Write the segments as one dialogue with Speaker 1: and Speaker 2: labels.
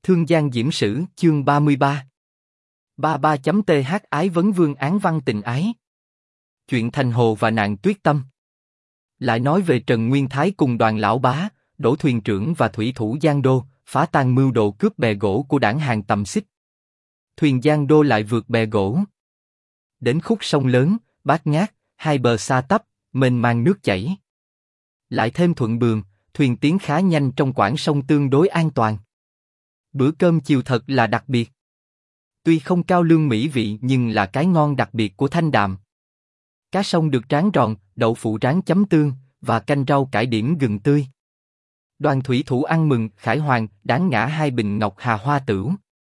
Speaker 1: Thương Giang Diễm Sử, chương 33. 33.th Ái vấn vương án văn tình ái. Chuyện Thành Hồ và nạn Tuyết Tâm. Lại nói về Trần Nguyên Thái cùng Đoàn Lão Bá, Đỗ thuyền trưởng và thủy thủ Giang Đô, phá tan mưu đồ cướp bè gỗ của đảng Hàn Tầm Xích. Thuyền Giang Đô lại vượt bè gỗ. Đến khúc sông lớn, bát ngát, hai bờ xa tấp, mênh mang nước chảy. Lại thêm thuận buồm, thuyền tiến khá nhanh trong quãng sông tương đối an toàn. Bữa cơm chiều thật là đặc biệt. Tuy không cao lương mỹ vị nhưng là cái ngon đặc biệt của Thanh Đạm. Cá sông được rán tròn, đậu phụ rán chấm tương, và canh rau cải điểm gừng tươi. Đoàn thủy thủ ăn mừng, khải hoàn, đáng ngã 2 bình ngọc hà hoa tửu.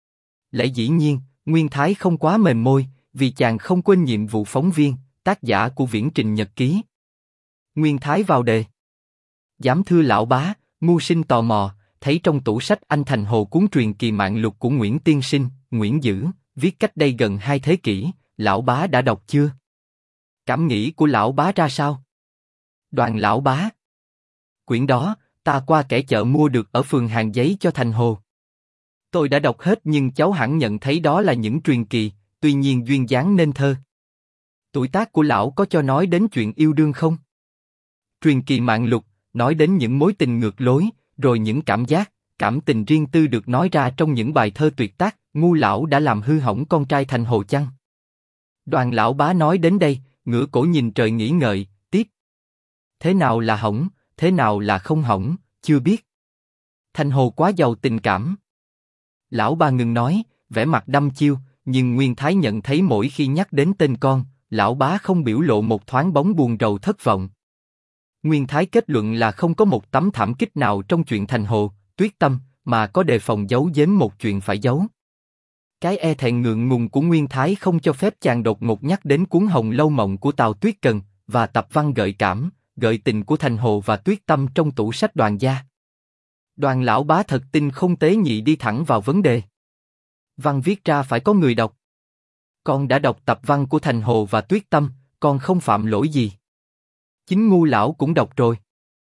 Speaker 1: Lẽ dĩ nhiên, Nguyên Thái không quá mềm môi, vì chàng không quên nhiệm vụ phóng viên, tác giả của viễn trình nhật ký. Nguyên Thái vào đề. Giám thưa lão bá, mưu sinh tò mò, thấy trong tủ sách anh Thành Hồ cuốn truyền kỳ mạng lục của Nguyễn Tiên Sinh, Nguyễn Dữ, viết cách đây gần 2 thế kỷ, lão bá đã đọc chưa? Cảm nghĩ của lão bá ra sao? Đoàn lão bá. Quyển đó, ta qua kẻ chợ mua được ở phường Hàng Giấy cho Thành Hồ. Tôi đã đọc hết nhưng cháu hẳn nhận thấy đó là những truyền kỳ, tuy nhiên duyên dáng nên thơ. Tuổi tác của lão có cho nói đến chuyện yêu đương không? Truyền kỳ mạng lục, nói đến những mối tình ngược lối, rồi những cảm giác, cảm tình riêng tư được nói ra trong những bài thơ tuyệt tác, ngu lão đã làm hư hỏng con trai Thành Hồ chăng? Đoàn lão bá nói đến đây, ngửa cổ nhìn trời nghĩ ngợi, tiếp. Thế nào là hỏng, thế nào là không hỏng, chưa biết. Thành Hồ quá giàu tình cảm. Lão ba ngừng nói, vẻ mặt đăm chiêu, nhưng Nguyên Thái nhận thấy mỗi khi nhắc đến tên con, lão bá không biểu lộ một thoáng bóng buồn rầu thất vọng. Nguyên Thái kết luận là không có một tấm thảm kích nào trong chuyện Thành Hồ, Tuyết Tâm, mà có đề phòng giấu giếm một chuyện phải giấu. Cái e thẹn ngượng ngùng của Nguyên Thái không cho phép chàng đột ngột nhắc đến cuốn Hồng Lâu Mộng của Tào Tuyết Cần, và tập văn gợi cảm, gợi tình của Thành Hồ và Tuyết Tâm trong tủ sách Đoàn gia. Đoàn lão bá thật tinh không tế nhị đi thẳng vào vấn đề. Văn viết ra phải có người đọc. Con đã đọc tập văn của Thành Hồ và Tuyết Tâm, con không phạm lỗi gì. Chính ngu lão cũng đọc rồi.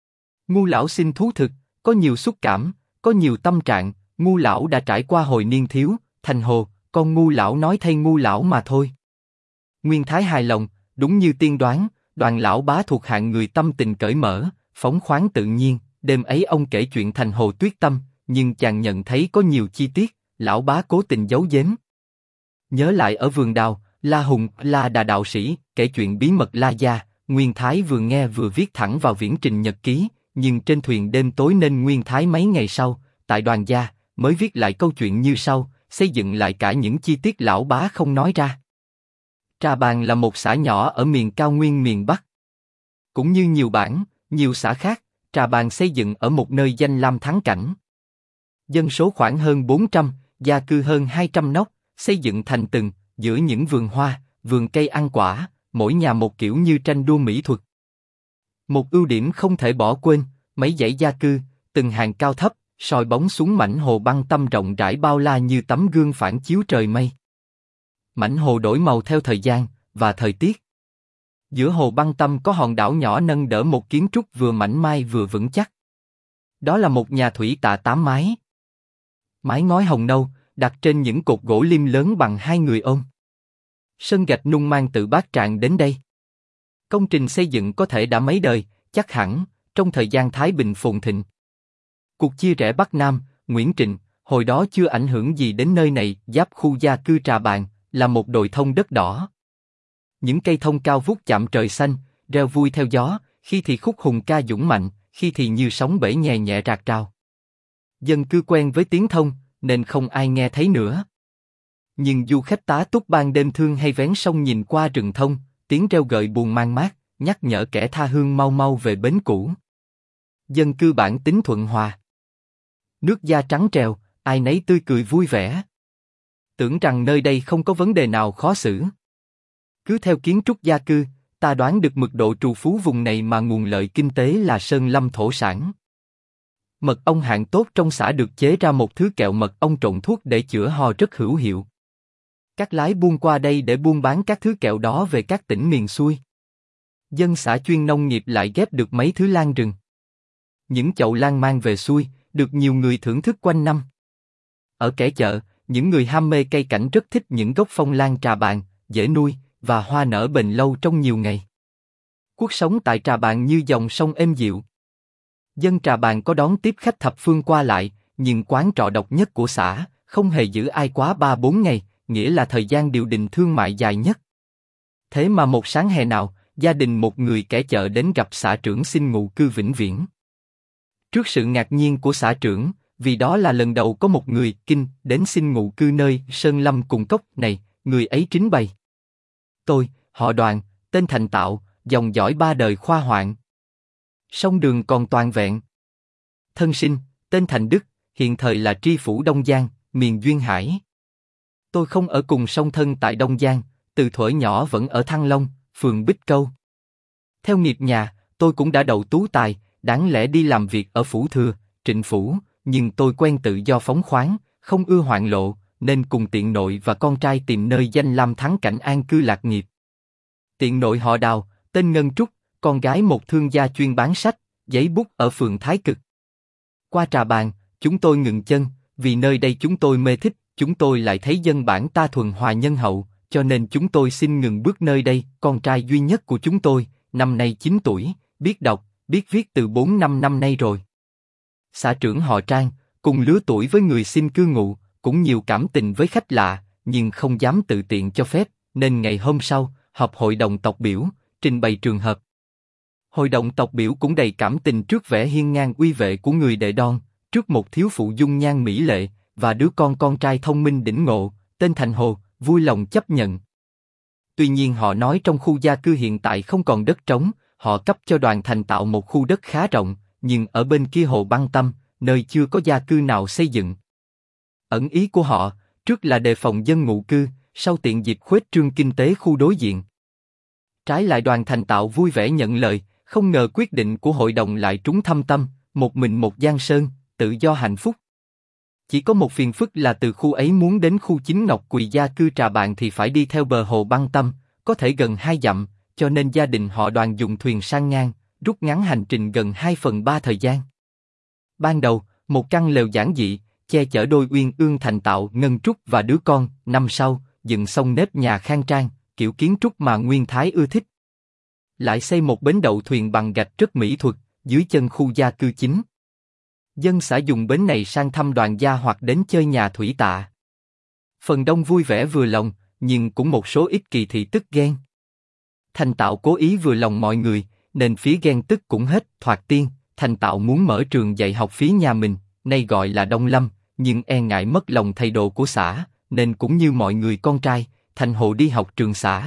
Speaker 1: Ngu lão xin thú thực, có nhiều xúc cảm, có nhiều tâm trạng, ngu lão đã trải qua hồi niên thiếu, Thành Hồ, con ngu lão nói thay ngu lão mà thôi. Nguyên Thái hài lòng, đúng như tiên đoán, Đoàn lão bá thuộc hạng người tâm tình cởi mở, phóng khoáng tự nhiên. Đêm ấy ông kể chuyện Thành Hồ Tuyết Tâm, nhưng chàng nhận thấy có nhiều chi tiết, lão bá cố tình giấu giếm. Nhớ lại ở vườn đào, La Hùng, La Đà đạo sĩ, kể chuyện bí mật La Gia, Nguyên Thái vừa nghe vừa viết thẳng vào viễn trình nhật ký, nhưng trên thuyền đêm tối nên Nguyên Thái mấy ngày sau, tại Đoàn gia, mới viết lại câu chuyện như sau, xây dựng lại cả những chi tiết lão bá không nói ra. Trà Bàng là một xã nhỏ ở miền cao nguyên miền Bắc. Cũng như nhiều bản, nhiều xã khác, Trà Bàng xây dựng ở một nơi danh lam thắng cảnh. Dân số khoảng hơn 400, gia cư hơn 200 nóc, xây dựng thành từng, giữa những vườn hoa, vườn cây ăn quả, mỗi nhà một kiểu như tranh đua mỹ thuật. Một ưu điểm không thể bỏ quên, mấy dãy gia cư, từng hàng cao thấp, soi bóng xuống mảnh hồ băng tâm rộng rãi bao la như tấm gương phản chiếu trời mây. Mảnh hồ đổi màu theo thời gian và thời tiết. Giữa hồ băng tâm có hòn đảo nhỏ nâng đỡ một kiến trúc vừa mảnh mai vừa vững chắc. Đó là một nhà thủy tạ 8 mái. Mái ngói hồng nâu, đặt trên những cột gỗ lim lớn bằng 2 người ôm. Sân gạch nung mang từ Bát Tràng đến đây. Công trình xây dựng có thể đã mấy đời, chắc hẳn, trong thời gian Thái Bình phồn thịnh. Cuộc chia rẽ Bắc Nam, Nguyễn Trịnh, hồi đó chưa ảnh hưởng gì đến nơi này, giáp khu gia cư Trà Bàng, là một đồi thông đất đỏ. Những cây thông cao vút chạm trời xanh, reo vui theo gió, khi thì khúc hùng ca dũng mạnh, khi thì như sóng bể nhẹ nhẹ rạc rào. Dân cư quen với tiếng thông, nên không ai nghe thấy nữa. Nhưng du khách tá túc ban đêm thương hay vén sông nhìn qua rừng thông, tiếng reo gợi buồn mang mát, nhắc nhở kẻ tha hương mau mau về bến cũ. Dân cư bản tính thuận hòa. Nước da trắng trèo, ai nấy tươi cười vui vẻ. Tưởng rằng nơi đây không có vấn đề nào khó xử. Cứ theo kiến trúc gia cư, ta đoán được mật độ trù phú vùng này mà nguồn lợi kinh tế là sơn lâm thổ sản. Mật ong hạng tốt trong xã được chế ra một thứ kẹo mật ong trộn thuốc để chữa ho rất hữu hiệu. Các lái buôn qua đây để buôn bán các thứ kẹo đó về các tỉnh miền xuôi. Dân xã chuyên nông nghiệp lại ghép được mấy thứ lan rừng. Những chậu lan mang về xuôi, được nhiều người thưởng thức quanh năm. Ở kẻ chợ, những người ham mê cây cảnh rất thích những gốc phong lan trà bàn, dễ nuôi, và hoa nở bền lâu trong nhiều ngày. Cuộc sống tại Trà Bàn như dòng sông êm dịu. Dân Trà Bàn có đón tiếp khách thập phương qua lại, nhưng quán trọ độc nhất của xã, không hề giữ ai quá 3-4 ngày, nghĩa là thời gian điều đình thương mại dài nhất. Thế mà một sáng hè nào, gia đình một người kẻ chợ đến gặp xã trưởng xin ngụ cư vĩnh viễn. Trước sự ngạc nhiên của xã trưởng, vì đó là lần đầu có một người Kinh đến xin ngụ cư nơi Sơn Lâm cùng cốc này, người ấy trình bày: Tôi, họ Đoàn, tên Thành Tạo, dòng dõi 3 đời khoa hoạn. Sông đường còn toàn vẹn. Thân sinh, tên Thành Đức, hiện thời là tri phủ Đông Giang, miền Duyên Hải. Tôi không ở cùng song thân tại Đông Giang, từ thuở nhỏ vẫn ở Thăng Long, phường Bích Câu. Theo nghiệp nhà, tôi cũng đã đậu tú tài, đáng lẽ đi làm việc ở Phủ Thừa, Trịnh Phủ, nhưng tôi quen tự do phóng khoáng, không ưa hoạn lộ, nên cùng tiện nội và con trai tìm nơi danh lam thắng cảnh an cư lạc nghiệp. Tiện nội họ Đào, tên Ngân Trúc, con gái một thương gia chuyên bán sách, giấy bút ở phường Thái Cực. Qua Trà Bàn, chúng tôi ngừng chân, vì nơi đây chúng tôi mê thích, chúng tôi lại thấy dân bản ta thuần hòa nhân hậu, cho nên chúng tôi xin ngừng bước nơi đây. Con trai duy nhất của chúng tôi, năm nay 9 tuổi, biết đọc, biết viết từ 4-5 năm nay rồi. Xã trưởng họ Trang, cùng lứa tuổi với người xin cư ngụ, cũng nhiều cảm tình với khách lạ, nhưng không dám tự tiện cho phép, nên ngày hôm sau, họp hội đồng tộc biểu, trình bày trường hợp. Hội đồng tộc biểu cũng đầy cảm tình trước vẻ hiên ngang uy vệ của người đệ đon, trước một thiếu phụ dung nhan mỹ lệ, và đứa con trai thông minh đỉnh ngộ, tên Thành Hồ, vui lòng chấp nhận. Tuy nhiên họ nói trong khu gia cư hiện tại không còn đất trống, họ cấp cho Đoàn Thành Tạo một khu đất khá rộng, nhưng ở bên kia hồ Băng Tâm, nơi chưa có gia cư nào xây dựng. Ẩn ý của họ, trước là đề phòng dân ngụ cư, sau tiện dịp khuếch trương kinh tế khu đối diện. Trái lại Đoàn Thành Tạo vui vẻ nhận lời, không ngờ quyết định của hội đồng lại trúng thâm tâm, một mình một giang sơn, tự do hạnh phúc. Chỉ có một phiền phức là từ khu ấy muốn đến khu chính Ngọc Quỳ gia cư Trà Bàn thì phải đi theo bờ hồ Băng Tâm, có thể gần 2 dặm, cho nên gia đình họ Đoàn dùng thuyền sang ngang, rút ngắn hành trình gần 2/3 thời gian. Ban đầu, một căn lều giản dị, che chở đôi uyên ương Thành Tạo, Ngân Trúc và đứa con. Năm sau, dựng xong nếp nhà khang trang, kiểu kiến trúc mà Nguyên Thái ưa thích. Lại xây một bến đậu thuyền bằng gạch rất mỹ thuật, dưới chân khu gia cư chính. Dân xã dùng bến này sang thăm Đoàn gia hoặc đến chơi nhà thủy tạ. Phần đông vui vẻ vừa lòng, nhưng cũng một số ít kỳ thị tức ghen. Thành Tạo cố ý vừa lòng mọi người, nên phía ghen tức cũng hết. Thoạt tiên, Thành Tạo muốn mở trường dạy học phía nhà mình, nay gọi là Đông Lâm, nhưng e ngại mất lòng thầy đồ của xã, nên cũng như mọi người con trai, Thành Hồ đi học trường xã.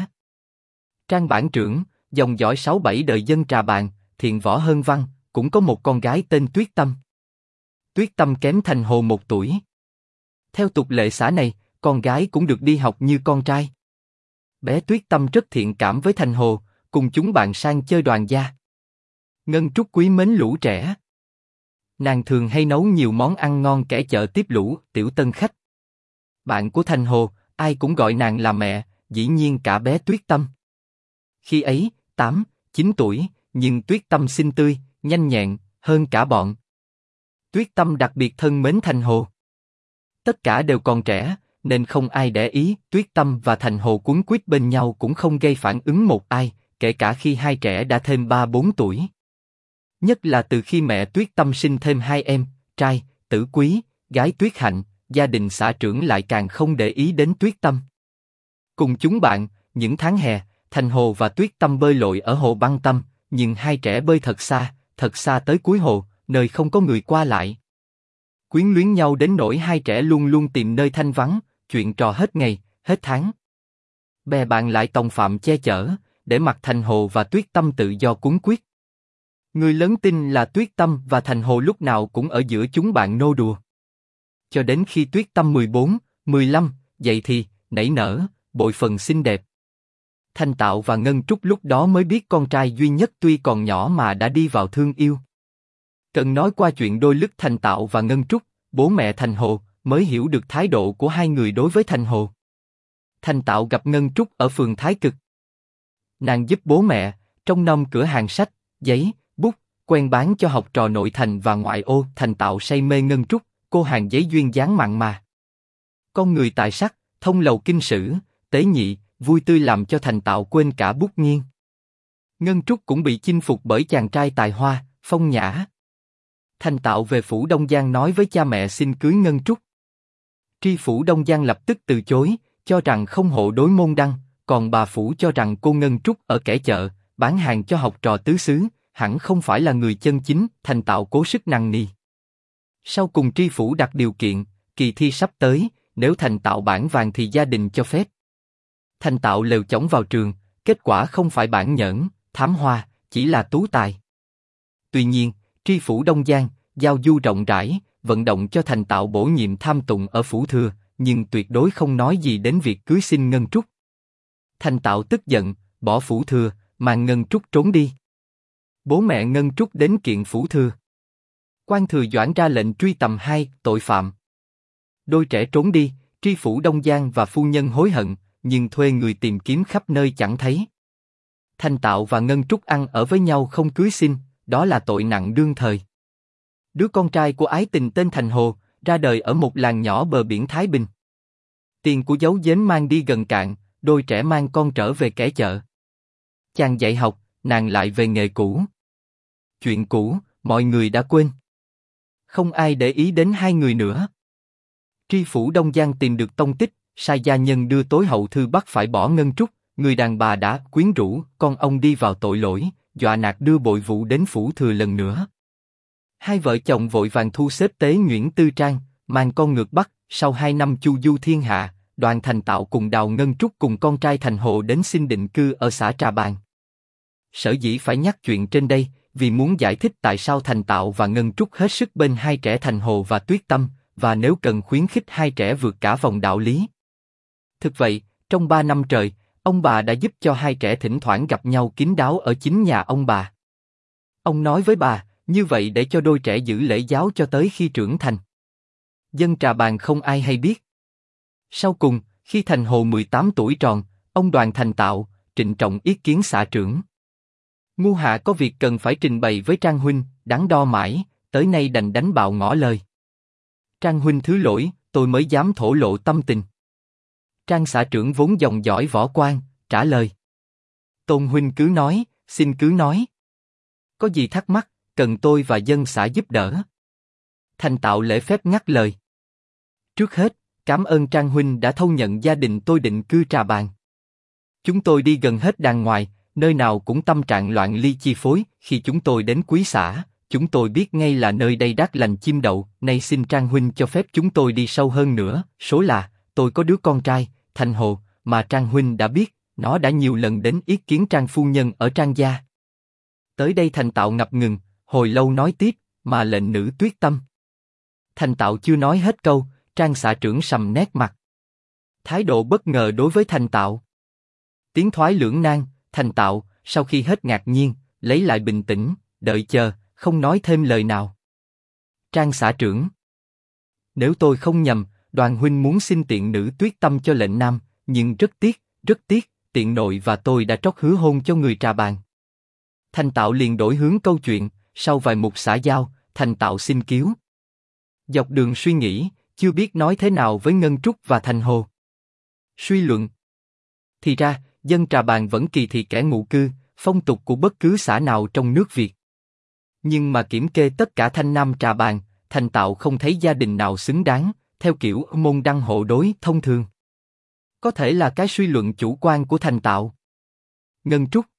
Speaker 1: Trang bản trưởng, dòng dõi 6-7 đời dân Trà Bàn, thiện võ hơn văn, cũng có một con gái tên Tuyết Tâm. Tuyết Tâm kém Thành Hồ 1 tuổi. Theo tục lệ xã này, con gái cũng được đi học như con trai. Bé Tuyết Tâm rất thiện cảm với Thành Hồ, cùng chúng bạn sang chơi Đoàn gia. Ngân Trúc quý mến lũ trẻ. Nàng thường hay nấu nhiều món ăn ngon kẻ chợ tiếp lũ tiểu tân khách. Bạn của Thành Hồ, ai cũng gọi nàng là mẹ, dĩ nhiên cả bé Tuyết Tâm. Khi ấy, 8-9 tuổi, nhưng Tuyết Tâm xinh tươi, nhanh nhẹn, hơn cả bọn. Tuyết Tâm đặc biệt thân mến Thành Hồ. Tất cả đều còn trẻ, nên không ai để ý. Tuyết Tâm và Thành Hồ quấn quýt bên nhau cũng không gây phản ứng một ai, kể cả khi hai trẻ đã thêm 3-4 tuổi. Nhất là từ khi mẹ Tuyết Tâm sinh thêm 2 em, trai, Tử Quý, gái Tuyết Hạnh, gia đình xã trưởng lại càng không để ý đến Tuyết Tâm. Cùng chúng bạn, những tháng hè, Thành Hồ và Tuyết Tâm bơi lội ở hồ Băng Tâm, nhưng hai trẻ bơi thật xa tới cuối hồ, nơi không có người qua lại. Quyến luyến nhau đến nỗi hai trẻ luôn luôn tìm nơi thanh vắng, chuyện trò hết ngày, hết tháng. Bè bạn lại tòng phạm che chở, để mặc Thành Hồ và Tuyết Tâm tự do cuốn quyết. Người lớn tin là Tuyết Tâm và Thành Hồ lúc nào cũng ở giữa chúng bạn nô đùa. Cho đến khi Tuyết Tâm 14-15, vậy thì, nảy nở, bội phần xinh đẹp. Thành Tạo và Ngân Trúc lúc đó mới biết con trai duy nhất tuy còn nhỏ mà đã đi vào thương yêu. Cần nói qua chuyện đôi lức Thành Tạo và Ngân Trúc, bố mẹ Thành Hồ, mới hiểu được thái độ của hai người đối với Thành Hồ. Thành Tạo gặp Ngân Trúc ở phường Thái Cực. Nàng giúp bố mẹ, trông nom cửa hàng sách, giấy, bút, quen bán cho học trò nội thành và ngoại ô. Thành Tạo say mê Ngân Trúc, cô hàng giấy duyên dáng mặn mà. Con người tài sắc, thông lầu kinh sử, tế nhị, vui tươi làm cho Thành Tạo quên cả bút nghiêng. Ngân Trúc cũng bị chinh phục bởi chàng trai tài hoa, phong nhã. Thành Tạo về phủ Đông Giang nói với cha mẹ xin cưới Ngân Trúc. Tri phủ Đông Giang lập tức từ chối, cho rằng không hộ đối môn đăng, còn bà phủ cho rằng cô Ngân Trúc ở kẻ chợ, bán hàng cho học trò tứ xứ, hẳn không phải là người chân chính. Thành Tạo cố sức năn nỉ. Sau cùng tri phủ đặt điều kiện, kỳ thi sắp tới, nếu Thành Tạo bản vàng thì gia đình cho phép. Thành Tạo lều chõng vào trường, kết quả không phải bản nhẫn, thám hoa, chỉ là tú tài. Tuy nhiên, tri phủ Đông Giang, giao du rộng rãi, vận động cho Thành Tạo bổ nhiệm tham tụng ở phủ thừa, nhưng tuyệt đối không nói gì đến việc cưới xin Ngân Trúc. Thành Tạo tức giận, bỏ phủ thừa, mang Ngân Trúc trốn đi. Bố mẹ Ngân Trúc đến kiện phủ thừa. Quan thừa Doãn ra lệnh truy tầm hai tội phạm. Đôi trẻ trốn đi, tri phủ Đông Giang và phu nhân hối hận, nhưng thuê người tìm kiếm khắp nơi chẳng thấy. Thành Tạo và Ngân Trúc ăn ở với nhau không cưới xin, đó là tội nặng đương thời. Đứa con trai của ái tình tên Thành Hồ, ra đời ở một làng nhỏ bờ biển Thái Bình. Tiền của giấu giếm mang đi gần cạn, đôi trẻ mang con trở về kẻ chợ. Chàng dạy học, nàng lại về nghề cũ. Chuyện cũ, mọi người đã quên. Không ai để ý đến hai người nữa. Tri phủ Đông Giang tìm được tông tích, sai gia nhân đưa tối hậu thư bắt phải bỏ Ngân Trúc, người đàn bà đã quyến rũ con ông đi vào tội lỗi, dọa nạt đưa bội vụ đến phủ thừa lần nữa. Hai vợ chồng vội vàng thu xếp tế nhuyễn tư trang, mang con ngược Bắc. Sau 2 năm chu du thiên hạ, đoàn Thành Tạo cùng Đào Ngân Trúc cùng con trai Thành Hồ đến xin định cư ở xã Trà Bàng. Sở dĩ phải nhắc chuyện trên đây, vì muốn giải thích tại sao Thành Tạo và Ngân Trúc hết sức bên hai trẻ Thành Hồ và Tuyết Tâm, và nếu cần khuyến khích hai trẻ vượt cả vòng đạo lý. Thực vậy, trong 3 năm trời, ông bà đã giúp cho hai trẻ thỉnh thoảng gặp nhau kín đáo ở chính nhà ông bà. Ông nói với bà, như vậy để cho đôi trẻ giữ lễ giáo cho tới khi trưởng thành. Dân Trà Bàng không ai hay biết. Sau cùng, khi Thành Hồ 18 tuổi tròn, ông Đoàn Thành Tạo trịnh trọng yết kiến xã trưởng. Ngu hạ có việc cần phải trình bày với Trang huynh, đắn đo mãi, tới nay đành đánh bạo ngỏ lời. Trang huynh thứ lỗi, tôi mới dám thổ lộ tâm tình. Trang xã trưởng vốn dòng dõi võ quan, trả lời. Tôn huynh cứ nói, xin cứ nói. Có gì thắc mắc, cần tôi và dân xã giúp đỡ. Thành Tạo lễ phép ngắt lời. Trước hết, cảm ơn Trang huynh đã thâu nhận gia đình tôi định cư Trà Bàng. Chúng tôi đi gần hết đàng ngoài, nơi nào cũng tâm trạng loạn ly chi phối. Khi chúng tôi đến Quý xã, chúng tôi biết ngay là nơi đây đát lành chim đậu. Nay xin Trang huynh cho phép chúng tôi đi sâu hơn nữa. Số là, tôi có đứa con trai, Thành Hồ, mà Trang huynh đã biết, nó đã nhiều lần đến yết kiến Trang phu nhân ở Trang gia. Tới đây Thành Tạo ngập ngừng, hồi lâu nói tiếp, mà lệnh nữ Tuyết Tâm. Thành Tạo chưa nói hết câu, Trang xã trưởng sầm nét mặt. Thái độ bất ngờ đối với Thành Tạo. Tiếng thoái lưỡng nan, Thành Tạo, sau khi hết ngạc nhiên, lấy lại bình tĩnh, đợi chờ, không nói thêm lời nào. Trang xã trưởng. Nếu tôi không nhầm, Đoàn huynh muốn xin tiện nữ Tuyết Tâm cho lệnh nam, nhưng rất tiếc, tiện nội và tôi đã trót hứa hôn cho người Trà Bàng. Thành Tạo liền đổi hướng câu chuyện, sau vài mục xã giao, Thành Tạo xin cứu. Dọc đường suy nghĩ, chưa biết nói thế nào với Ngân Trúc và Thành Hồ. Suy luận. Thì ra, dân Trà Bàng vẫn kỳ thị kẻ ngụ cư, phong tục của bất cứ xã nào trong nước Việt. Nhưng mà kiểm kê tất cả thanh nam Trà Bàng, Thành Tạo không thấy gia đình nào xứng đáng, theo kiểu môn đăng hộ đối thông thường. Có thể là cái suy luận chủ quan của Thành Tạo. Ngân Trúc.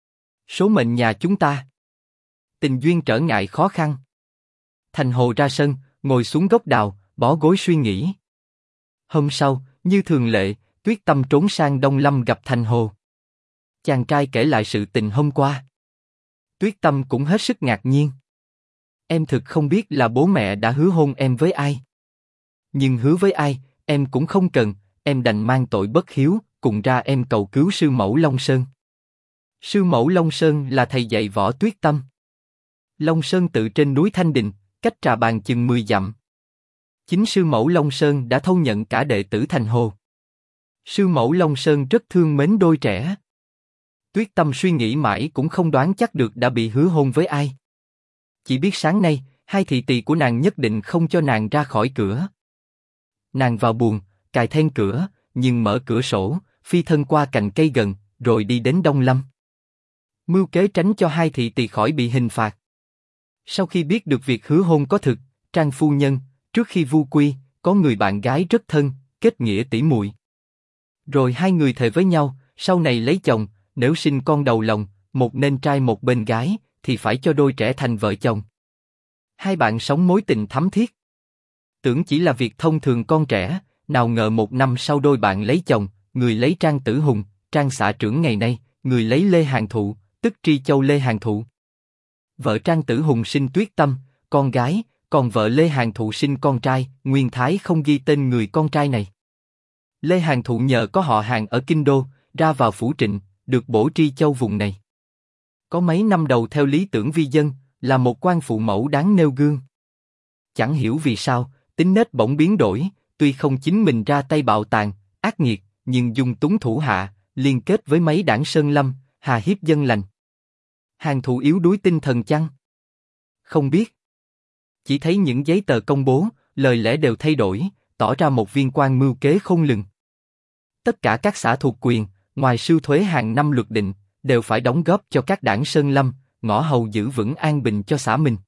Speaker 1: Số mệnh nhà chúng ta. Tình duyên trở ngại khó khăn. Thành Hồ ra sân, ngồi xuống gốc đào, bó gối suy nghĩ. Hôm sau, như thường lệ, Tuyết Tâm trốn sang Đông Lâm gặp Thành Hồ. Chàng trai kể lại sự tình hôm qua. Tuyết Tâm cũng hết sức ngạc nhiên. Em thực không biết là bố mẹ đã hứa hôn em với ai. Nhưng hứa với ai, em cũng không cần, em đành mang tội bất hiếu, cùng ra em cầu cứu sư mẫu Long Sơn. Sư mẫu Long Sơn là thầy dạy võ Tuyết Tâm. Long Sơn tự trên núi Thanh Đình, cách Trà Bàng chừng 10 dặm. Chính sư mẫu Long Sơn đã thâu nhận cả đệ tử Thành Hồ. Sư mẫu Long Sơn rất thương mến đôi trẻ. Tuyết Tâm suy nghĩ mãi cũng không đoán chắc được đã bị hứa hôn với ai. Chỉ biết sáng nay, hai thị tỳ của nàng nhất định không cho nàng ra khỏi cửa. Nàng vào buồng, cài then cửa, nhưng mở cửa sổ, phi thân qua cành cây gần, rồi đi đến Đông Lâm. Mưu kế tránh cho hai thị tỳ khỏi bị hình phạt. Sau khi biết được việc hứa hôn có thực, Trang phu nhân, trước khi vu quy, có người bạn gái rất thân, kết nghĩa tỷ muội. Rồi hai người thề với nhau, sau này lấy chồng, nếu sinh con đầu lòng, một nên trai một bên gái, thì phải cho đôi trẻ thành vợ chồng. Hai bạn sống mối tình thắm thiết. Tưởng chỉ là việc thông thường con trẻ, nào ngờ 1 năm sau đôi bạn lấy chồng, người lấy Trang Tử Hùng, Trang xã trưởng ngày nay, người lấy Lê Hàn Thụ, tức Tri Châu Lê Hàn Thụ. Vợ Trang Tử Hùng sinh Tuyết Tâm, con gái, còn vợ Lê Hàn Thụ sinh con trai, Nguyên Thái không ghi tên người con trai này. Lê Hàn Thụ nhờ có họ hàng ở Kinh Đô, ra vào phủ Trịnh, được bổ Tri Châu vùng này. Có mấy năm đầu theo lý tưởng vi dân, là một quan phụ mẫu đáng nêu gương. Chẳng hiểu vì sao, tính nết bỗng biến đổi, tuy không chính mình ra tay bạo tàn, ác nghiệt, nhưng dung túng thủ hạ, liên kết với mấy đảng sơn lâm, hà hiếp dân lành. Hàn Thụ yếu đuối tinh thần chăng? Không biết. Chỉ thấy những giấy tờ công bố, lời lẽ đều thay đổi, tỏ ra một viên quan mưu kế khôn lường. Tất cả các xã thuộc quyền, ngoài sưu thuế hàng năm luật định, đều phải đóng góp cho các đảng sơn lâm, ngõ hầu giữ vững an bình cho xã mình.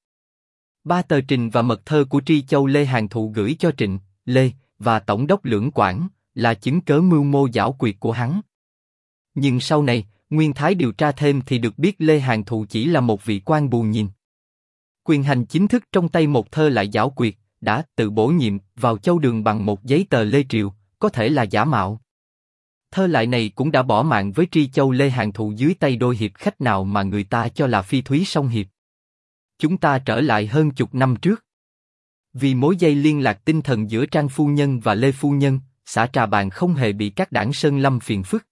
Speaker 1: 3 tờ trình và mật thơ của Tri Châu Lê Hàn Thụ gửi cho Trịnh, Lê và Tổng đốc Lưỡng Quảng là chứng cớ mưu mô giảo quyệt của hắn. Nhưng sau này, Nguyên Thái điều tra thêm thì được biết Lê Hàn Thụ chỉ là một vị quan bù nhìn. Quyền hành chính thức trong tay một thơ lại giảo quyệt, đã tự bổ nhiệm vào Châu Đường bằng một giấy tờ Lê Triều, có thể là giả mạo. Thơ lại này cũng đã bỏ mạng với Tri Châu Lê Hàn Thụ dưới tay đôi hiệp khách nào mà người ta cho là phi thúy song hiệp. Chúng ta trở lại hơn chục năm trước. Vì mối dây liên lạc tinh thần giữa Trang phu nhân và Lê phu nhân, xã Trà Bàng không hề bị các đảng sơn lâm phiền phức.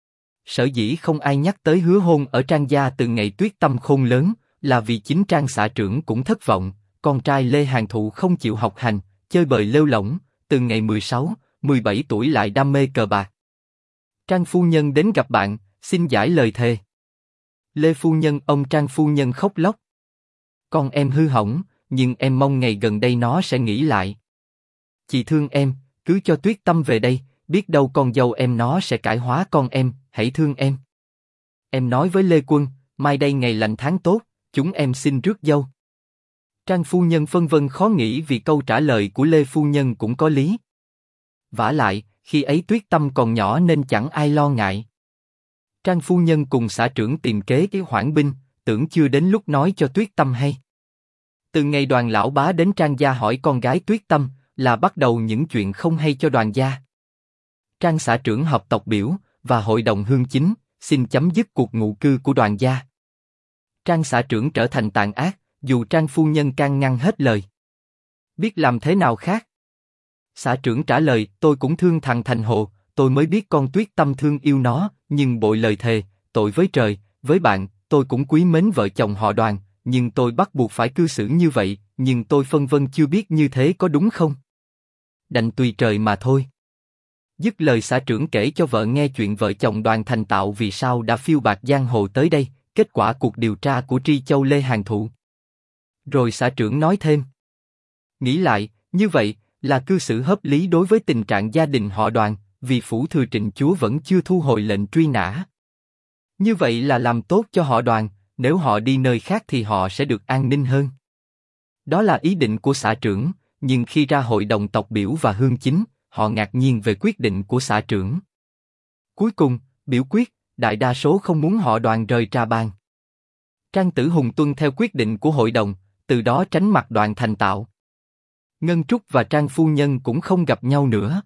Speaker 1: Sở dĩ không ai nhắc tới hứa hôn ở Trang gia từ ngày Tuyết Tâm khôn lớn, là vì chính Trang xã trưởng cũng thất vọng, con trai Lê Hàn Thụ không chịu học hành, chơi bời lêu lỏng, từ ngày 16, 17 tuổi lại đam mê cờ bạc. Trang phu nhân đến gặp bạn, xin giải lời thề. Lê phu nhân ông Trang phu nhân khóc lóc. Con em hư hỏng, nhưng em mong ngày gần đây nó sẽ nghĩ lại. Chị thương em, cứ cho Tuyết Tâm về đây, biết đâu con dâu em nó sẽ cải hóa con em, hãy thương em. Em nói với Lê Quân, mai đây ngày lành tháng tốt, chúng em xin rước dâu. Trang phu nhân phân vân khó nghĩ vì câu trả lời của Lê phu nhân cũng có lý. Vả lại, khi ấy Tuyết Tâm còn nhỏ nên chẳng ai lo ngại. Trang phu nhân cùng xã trưởng tìm kế cái hoãn binh, tưởng chưa đến lúc nói cho Tuyết Tâm hay. Từ ngày Đoàn lão bá đến Trang gia hỏi con gái Tuyết Tâm, là bắt đầu những chuyện không hay cho Đoàn gia. Trang xã trưởng họp tộc biểu và hội đồng hương chính, xin chấm dứt cuộc ngụ cư của Đoàn gia. Trang xã trưởng trở thành tàn ác, dù Trang phu nhân can ngăn hết lời. Biết làm thế nào khác? Xã trưởng trả lời, tôi cũng thương thằng Thành Hồ, tôi mới biết con Tuyết Tâm thương yêu nó, nhưng bội lời thề, tội với trời, với bạn, tôi cũng quý mến vợ chồng họ Đoàn, nhưng tôi bắt buộc phải cư xử như vậy, nhưng tôi phân vân chưa biết như thế có đúng không? Đành tùy trời mà thôi. Dứt lời xã trưởng kể cho vợ nghe chuyện vợ chồng Đoàn thành tạo vì sao đã phiêu bạt giang hồ tới đây, kết quả cuộc điều tra của Tri Châu Lê Hàn Thụ. Rồi xã trưởng nói thêm. Nghĩ lại, như vậy, là cư xử hợp lý đối với tình trạng gia đình họ Đoàn, vì phủ thừa Trịnh chúa vẫn chưa thu hồi lệnh truy nã. Như vậy là làm tốt cho họ Đoàn, nếu họ đi nơi khác thì họ sẽ được an ninh hơn. Đó là ý định của xã trưởng, nhưng khi ra hội đồng tộc biểu và hương chính, họ ngạc nhiên về quyết định của xã trưởng. Cuối cùng, biểu quyết, đại đa số không muốn họ Đoàn rời Trà Bàng. Trang Tử Hùng tuân theo quyết định của hội đồng, từ đó tránh mặt Đoàn thành tạo. Ngân Trúc và Trang phu nhân cũng không gặp nhau nữa.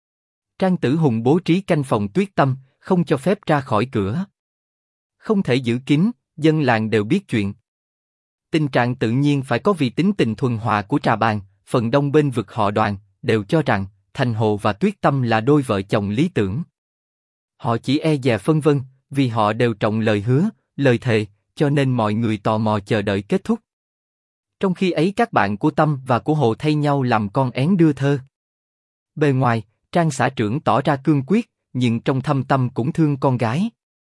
Speaker 1: Trang Tử Hùng bố trí canh phòng Tuyết Tâm, không cho phép ra khỏi cửa. Không thể giữ kín, dân làng đều biết chuyện. Tình trạng tự nhiên phải có vì tính tình thuần hòa của Trà Bàng, phần đông bên vực họ Đoàn, đều cho rằng, Thành Hồ và Tuyết Tâm là đôi vợ chồng lý tưởng. Họ chỉ e dè phân vân, vì họ đều trọng lời hứa, lời thề, cho nên mọi người tò mò chờ đợi kết thúc. Trong khi ấy các bạn của Tâm và của Hồ thay nhau làm con én đưa thơ. Bề ngoài, Trang xã trưởng tỏ ra cương quyết, nhưng trong thâm tâm cũng thương con gái.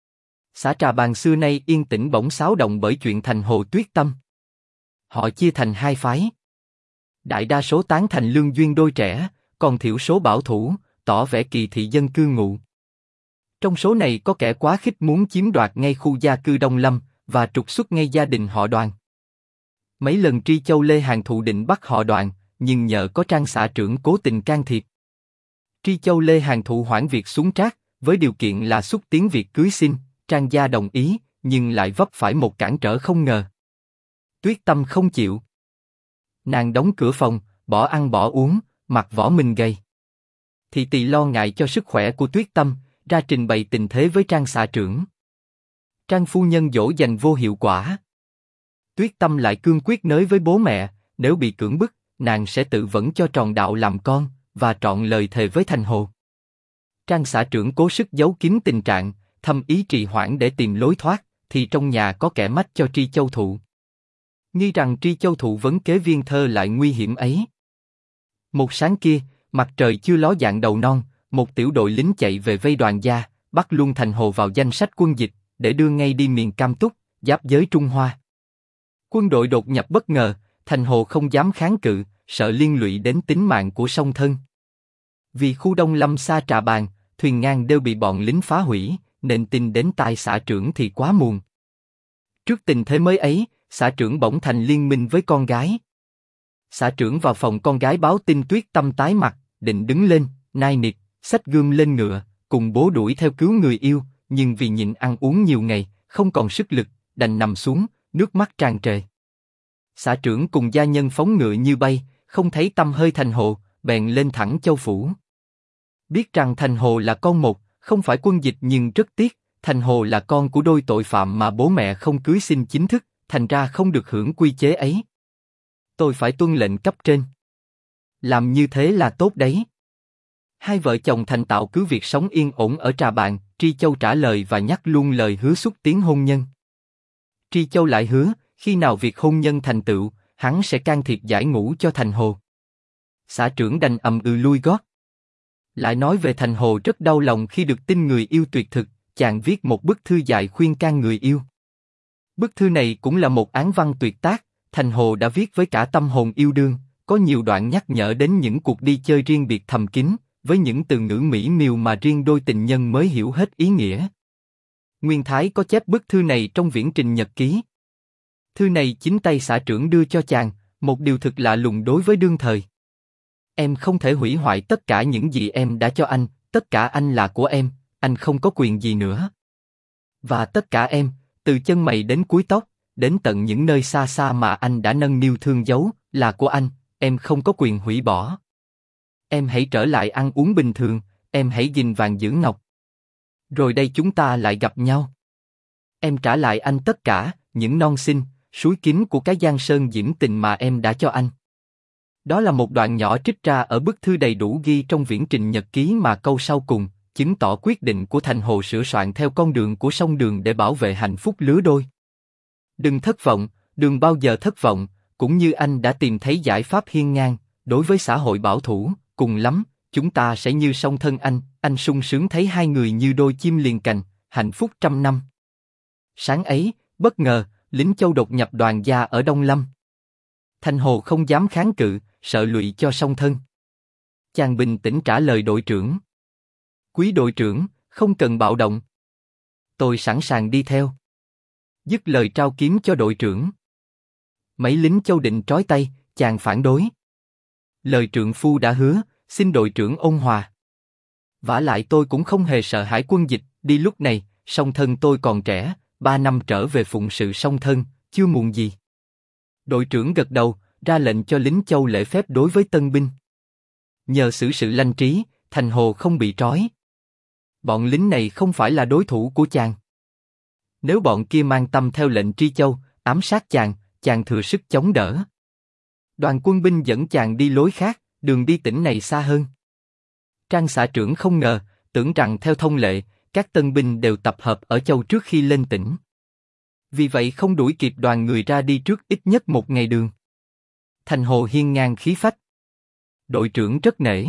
Speaker 1: Xã Trà Bàng xưa nay yên tĩnh bỗng xáo động bởi chuyện Thành Hồ Tuyết Tâm. Họ chia thành hai phái. Đại đa số tán thành lương duyên đôi trẻ, còn thiểu số bảo thủ, tỏ vẻ kỳ thị dân cư ngụ. Trong số này có kẻ quá khích muốn chiếm đoạt ngay khu gia cư Đông Lâm và trục xuất ngay gia đình họ Đoàn. Mấy lần Tri Châu Lê Hàn thụ định bắt họ Đoàn, nhưng nhờ có Trang xã trưởng cố tình can thiệp. Tri Châu Lê Hàn thụ hoãn việc xuống Trác, với điều kiện là xúc tiến việc cưới xin, Trang gia đồng ý, nhưng lại vấp phải một cản trở không ngờ. Tuyết Tâm không chịu. Nàng đóng cửa phòng, bỏ ăn bỏ uống, mặc võ mình gầy. Thị tỳ lo ngại cho sức khỏe của Tuyết Tâm, ra trình bày tình thế với Trang xã trưởng. Trang phu nhân dỗ dành vô hiệu quả. Tuyết Tâm lại cương quyết nói với bố mẹ, nếu bị cưỡng bức, nàng sẽ tự vẫn cho tròn đạo làm con, và trọn lời thề với Thành Hồ. Trang xã trưởng cố sức giấu kín tình trạng, thâm ý trì hoãn để tìm lối thoát, thì trong nhà có kẻ mách cho Tri Châu Thụ. Nghi rằng Tri Châu Thụ vấn kế viên thơ lại nguy hiểm ấy. Một sáng kia, mặt trời chưa ló dạng đầu non, một tiểu đội lính chạy về vây Đoàn gia, bắt luôn Thành Hồ vào danh sách quân dịch, để đưa ngay đi miền Cam Túc, giáp giới Trung Hoa. Quân đội đột nhập bất ngờ, Thành Hồ không dám kháng cự, sợ liên lụy đến tính mạng của song thân. Vì khu Đông Lâm xa Trà Bàng, thuyền ngang đều bị bọn lính phá hủy, nên tin đến tai xã trưởng thì quá muộn. Trước tình thế mới ấy, xã trưởng bỗng thành liên minh với con gái. Xã trưởng vào phòng con gái báo tin Tuyết Tâm tái mặt, định đứng lên, nai nịt, xách gươm lên ngựa, cùng bố đuổi theo cứu người yêu, nhưng vì nhịn ăn uống nhiều ngày, không còn sức lực, đành nằm xuống, nước mắt tràn trề. Xã trưởng cùng gia nhân phóng ngựa như bay, không thấy tăm hơi Thành Hồ, bèn lên thẳng Châu Phủ. Biết rằng Thành Hồ là con một, không phải quân dịch, nhưng rất tiếc, Thành Hồ là con của đôi tội phạm mà bố mẹ không cưới xin chính thức, thành ra không được hưởng quy chế ấy. Tôi phải tuân lệnh cấp trên. Làm như thế là tốt đấy. Hai vợ chồng thành tạo cứ việc sống yên ổn ở Trà Bàng. Tri Châu trả lời và nhắc luôn lời hứa xúc tiến hôn nhân. Tri Châu lại hứa, khi nào việc hôn nhân thành tựu, hắn sẽ can thiệp giải ngũ cho Thành Hồ. Xã trưởng đành lui gót. Lại nói về Thành Hồ rất đau lòng khi được tin người yêu tuyệt thực, chàng viết một bức thư dài khuyên can người yêu. Bức thư này cũng là một án văn tuyệt tác, Thành Hồ đã viết với cả tâm hồn yêu đương, có nhiều đoạn nhắc nhở đến những cuộc đi chơi riêng biệt thầm kín, với những từ ngữ mỹ miều mà riêng đôi tình nhân mới hiểu hết ý nghĩa. Nguyên Thái có chép bức thư này trong viễn trình nhật ký. Thư này chính tay xã trưởng đưa cho chàng, một điều thực lạ lùng đối với đương thời. Em không thể hủy hoại tất cả những gì em đã cho anh, tất cả anh là của em, anh không có quyền gì nữa. Và tất cả em, từ chân mày đến cuối tóc, đến tận những nơi xa xa mà anh đã nâng niu thương dấu, là của anh, em không có quyền hủy bỏ. Em hãy trở lại ăn uống bình thường, em hãy gìn vàng giữ ngọc. Rồi đây chúng ta lại gặp nhau. Em trả lại anh tất cả, những non xinh, suối kín của cái giang sơn diễm tình mà em đã cho anh. Đó là một đoạn nhỏ trích ra ở bức thư đầy đủ ghi trong viễn trình nhật ký mà câu sau cùng, chứng tỏ quyết định của Thành Hồ sửa soạn theo con đường của song Đường để bảo vệ hạnh phúc lứa đôi. Đừng thất vọng, đừng bao giờ thất vọng, cũng như anh đã tìm thấy giải pháp hiên ngang, đối với xã hội bảo thủ, cùng lắm, chúng ta sẽ như song thân anh sung sướng thấy hai người như đôi chim liền cành, hạnh phúc trăm năm. Sáng ấy, bất ngờ, lính Châu đột nhập Đoàn gia ở Đông Lâm. Thành Hồ không dám kháng cự, sợ lụy cho song thân. Chàng bình tĩnh trả lời đội trưởng. Quý đội trưởng, không cần bạo động. Tôi sẵn sàng đi theo. Dứt lời trao kiếm cho đội trưởng. Mấy lính Châu định trói tay, chàng phản đối. Lời trượng phu đã hứa, xin đội trưởng ôn hòa. Vả lại tôi cũng không hề sợ hãi quân dịch, đi lúc này, song thân tôi còn trẻ, 3 năm trở về phụng sự song thân, chưa muộn gì. Đội trưởng gật đầu, ra lệnh cho lính Châu lễ phép đối với tân binh. Nhờ xử sự lanh trí, Thành Hồ không bị trói. Bọn lính này không phải là đối thủ của chàng. Nếu bọn kia mang tâm theo lệnh Tri Châu, ám sát chàng thừa sức chống đỡ. Đoàn quân binh dẫn chàng đi lối khác, đường đi tỉnh này xa hơn. Trang xã trưởng không ngờ, tưởng rằng theo thông lệ, các tân binh đều tập hợp ở Châu trước khi lên tỉnh. Vì vậy không đuổi kịp đoàn người ra đi trước ít nhất một ngày đường. Thành Hồ hiên ngang khí phách. Đội trưởng rất nể.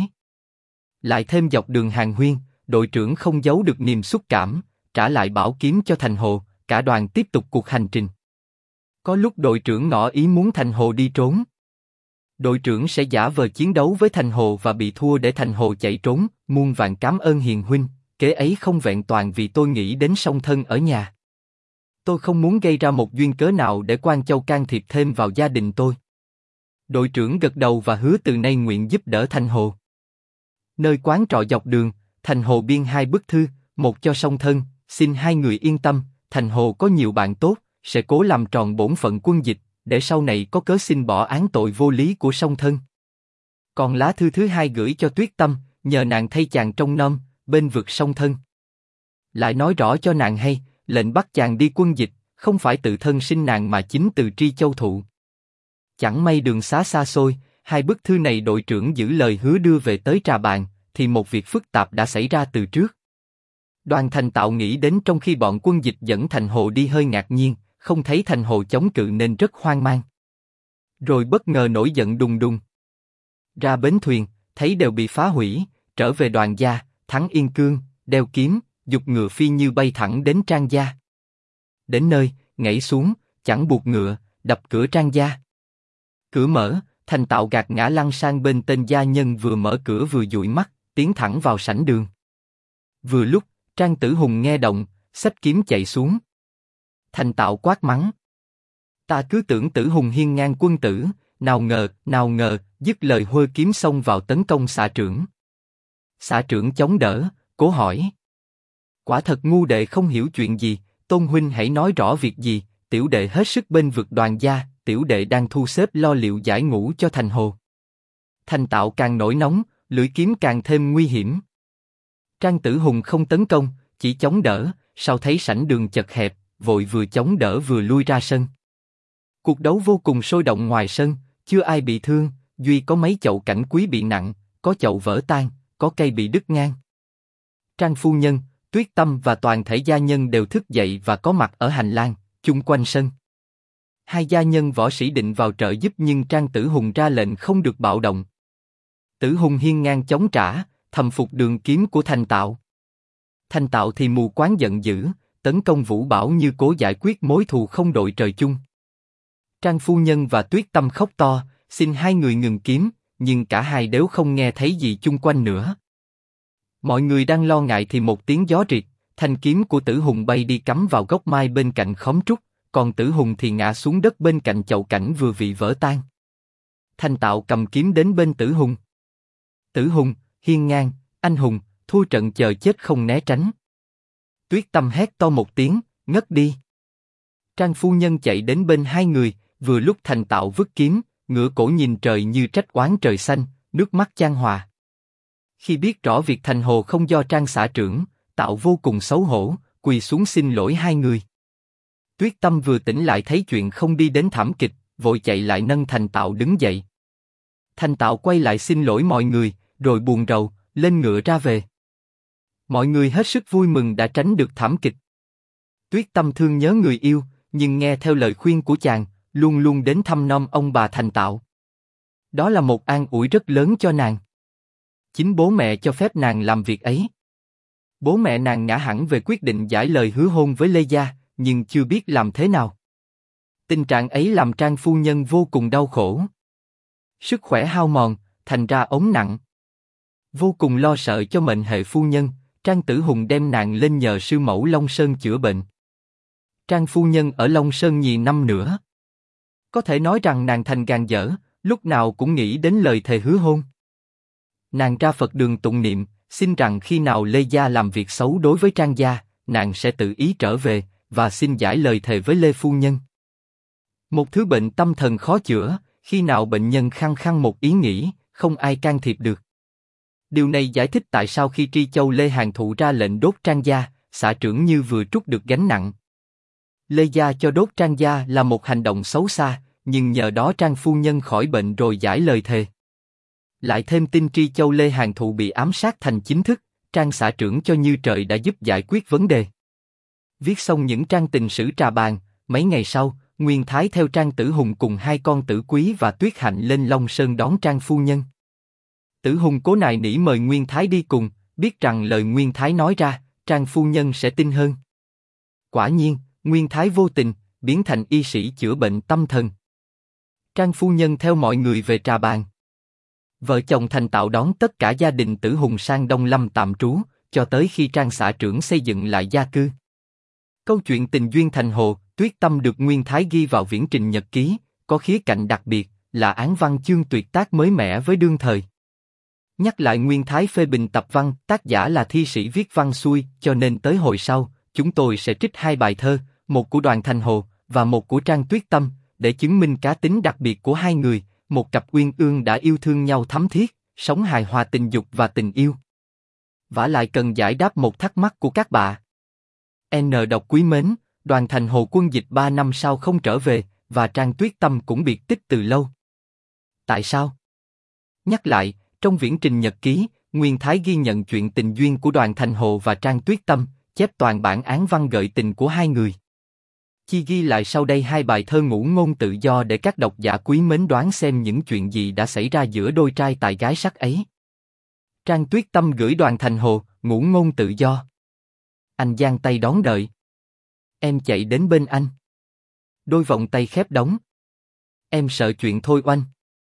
Speaker 1: Lại thêm dọc đường hàng huyên, đội trưởng không giấu được niềm xúc cảm, trả lại bảo kiếm cho Thành Hồ, cả đoàn tiếp tục cuộc hành trình. Có lúc đội trưởng ngỏ ý muốn Thành Hồ đi trốn. Đội trưởng sẽ giả vờ chiến đấu với Thành Hồ và bị thua để Thành Hồ chạy trốn, muôn vàn cảm ơn hiền huynh, kế ấy không vẹn toàn vì tôi nghĩ đến song thân ở nhà. Tôi không muốn gây ra một duyên cớ nào để Quan Châu can thiệp thêm vào gia đình tôi. Đội trưởng gật đầu và hứa từ nay nguyện giúp đỡ Thành Hồ. Nơi quán trọ dọc đường, Thành Hồ biên 2 bức thư, một cho song thân, xin hai người yên tâm, Thành Hồ có nhiều bạn tốt, sẽ cố làm tròn bổn phận quân dịch, để sau này có cớ xin bỏ án tội vô lý của song thân. Còn lá thư thứ 2 gửi cho Tuyết Tâm, nhờ nàng thay chàng trông nom, bên vực song thân. Lại nói rõ cho nàng hay, lệnh bắt chàng đi quân dịch, không phải tự thân xin nàng mà chính từ Tri Châu thụ. Chẳng may đường xá xa xôi, 2 bức thư này đội trưởng giữ lời hứa đưa về tới Trà Bàn, thì một việc phức tạp đã xảy ra từ trước. Đoàn Thành Tạo nghĩ đến trong khi bọn quân dịch dẫn Thành Hồ đi hơi ngạc nhiên, không thấy Thành Hồ chống cự nên rất hoang mang. Rồi bất ngờ nổi giận đùng đùng. Ra bến thuyền, thấy đều bị phá hủy, trở về Đoàn gia, thắng Yên Cương, đeo kiếm, giục ngựa phi như bay thẳng đến Trang gia. Đến nơi, nhảy xuống, chẳng buộc ngựa, đập cửa Trang gia. Cửa mở, Thành Tạo gạt ngã lăn sang bên tên gia nhân vừa mở cửa vừa dụi mắt, tiến thẳng vào sảnh đường. Vừa lúc, Trang Tử Hùng nghe động, xách kiếm chạy xuống. Thành Tạo quát mắng: Ta cứ tưởng Tử Hùng hiên ngang quân tử, nào ngờ, dứt lời huơ kiếm xông vào tấn công xạ trưởng. Xạ trưởng chống đỡ, cố hỏi: Quả thật ngu đệ không hiểu chuyện gì, Tôn huynh hãy nói rõ việc gì. Tiểu đệ hết sức bên vực Đoàn gia, tiểu đệ đang thu xếp lo liệu giải ngũ cho Thành Hồ. Thành Tạo càng nổi nóng, lưỡi kiếm càng thêm nguy hiểm. Trang Tử Hùng không tấn công, chỉ chống đỡ, sau thấy sảnh đường chật hẹp, vội vừa chống đỡ vừa lui ra sân. Cuộc đấu vô cùng sôi động ngoài sân, chưa ai bị thương, duy có mấy chậu cảnh quý bị nặng, có chậu vỡ tan, có cây bị đứt ngang. Trang phu nhân, Tuyết Tâm và toàn thể gia nhân đều thức dậy và có mặt ở hành lang, chung quanh sân. 2 gia nhân võ sĩ định vào trợ giúp nhưng Trang Tử Hùng ra lệnh không được bạo động. Tử Hùng hiên ngang chống trả, thầm phục đường kiếm của Thành Tạo. Thành Tạo thì mù quáng giận dữ, tấn công Vũ Bảo như cố giải quyết mối thù không đội trời chung. Trang phu nhân và Tuyết Tâm khóc to, xin 2 người ngừng kiếm, nhưng cả hai đều không nghe thấy gì chung quanh nữa. Mọi người đang lo ngại thì một tiếng gió rịt, thanh kiếm của Tử Hùng bay đi cắm vào gốc mai bên cạnh khóm trúc, còn Tử Hùng thì ngã xuống đất bên cạnh chậu cảnh vừa bị vỡ tan. Thành Tạo cầm kiếm đến bên Tử Hùng. Tử Hùng, hiên ngang, anh hùng, thua trận chờ chết không né tránh. Tuyết Tâm hét to một tiếng, ngất đi. Trang phu nhân chạy đến bên 2 người, vừa lúc Thành Tạo vứt kiếm, ngửa cổ nhìn trời như trách oán trời xanh, nước mắt chan hòa. Khi biết rõ việc Thành Hồ không do Trang xạ trưởng, Tạo vô cùng xấu hổ, quỳ xuống xin lỗi 2 người. Tuyết Tâm vừa tỉnh lại thấy chuyện không đi đến thảm kịch, vội chạy lại nâng Thành Tạo đứng dậy. Thành Tạo quay lại xin lỗi mọi người, rồi buồn rầu, lên ngựa ra về. Mọi người hết sức vui mừng đã tránh được thảm kịch. Tuyết Tâm thương nhớ người yêu, nhưng nghe theo lời khuyên của chàng, luôn luôn đến thăm nom ông bà Thành Tạo. Đó là một an ủi rất lớn cho nàng. Chính bố mẹ cho phép nàng làm việc ấy. Bố mẹ nàng ngã hẳn về quyết định giải lời hứa hôn với Lê Gia, nhưng chưa biết làm thế nào. Tình trạng ấy làm Trang phu nhân vô cùng đau khổ. Sức khỏe hao mòn, thành ra ốm nặng. Vô cùng lo sợ cho mệnh hệ phu nhân, Trang Tử Hùng đem nàng lên nhờ sư mẫu Long Sơn chữa bệnh. Trang phu nhân ở Long Sơn nhiều năm nữa. Có thể nói rằng nàng thành gan dở, lúc nào cũng nghĩ đến lời thề hứa hôn. Nàng ra Phật đường tụng niệm, xin rằng khi nào Lê Gia làm việc xấu đối với Trang gia, nàng sẽ tự ý trở về, và xin giải lời thề với Lê phu nhân. Một thứ bệnh tâm thần khó chữa, khi nào bệnh nhân khăng khăng một ý nghĩ, không ai can thiệp được. Điều này giải thích tại sao khi Tri Châu Lê Hàn Thụ ra lệnh đốt Trang gia, xạ trưởng như vừa trút được gánh nặng. Lê Gia cho đốt Trang gia là một hành động xấu xa, nhưng nhờ đó Trang phu nhân khỏi bệnh rồi giải lời thề. Lại thêm tin Tri Châu Lê Hàn Thụ bị ám sát thành chính thức, Trang xạ trưởng cho như trời đã giúp giải quyết vấn đề. Viết xong những trang tình sử Trà Bàn, mấy ngày sau, Nguyên Thái theo Trang Tử Hùng cùng 2 con Tử Quý và Tuyết Hạnh lên Long Sơn đón Trang phu nhân. Tử Hùng cố nài nỉ mời Nguyên Thái đi cùng, biết rằng lời Nguyên Thái nói ra, Trang phu nhân sẽ tin hơn. Quả nhiên, Nguyên Thái vô tình, biến thành y sĩ chữa bệnh tâm thần. Trang phu nhân theo mọi người về trà bàn. Vợ chồng Thành Tạo đón tất cả gia đình Tử Hùng sang Đông Lâm tạm trú, cho tới khi Trang xã trưởng xây dựng lại gia cư. Câu chuyện tình duyên Thành Hồ, Tuyết Tâm được Nguyên Thái ghi vào viễn trình nhật ký, có khía cạnh đặc biệt, là án văn chương tuyệt tác mới mẻ với đương thời. Nhắc lại Nguyên Thái phê bình tập văn, tác giả là thi sĩ viết văn xuôi, cho nên tới hồi sau, chúng tôi sẽ trích 2 bài thơ, một của Đoàn Thành Hồ, và một của Trang Tuyết Tâm, để chứng minh cá tính đặc biệt của hai người, một cặp uyên ương đã yêu thương nhau thắm thiết, sống hài hòa tình dục và tình yêu. Vả lại cần giải đáp một thắc mắc của các bạn. N đọc quý mến, Đoàn Thành Hồ quân dịch 3 năm sau không trở về, và Trang Tuyết Tâm cũng biệt tích từ lâu. Tại sao? Nhắc lại, trong viễn trình nhật ký, Nguyên Thái ghi nhận chuyện tình duyên của Đoàn Thành Hồ và Trang Tuyết Tâm, chép toàn bản án văn gợi tình của hai người. Chi ghi lại sau đây 2 bài thơ ngũ ngôn tự do để các độc giả quý mến đoán xem những chuyện gì đã xảy ra giữa đôi trai tài gái sắc ấy. Trang Tuyết Tâm gửi Đoàn Thành Hồ, ngũ ngôn tự do. Anh giang tay đón đợi. Em chạy đến bên anh. Đôi vòng tay khép đóng. Em sợ chuyện thôi oanh.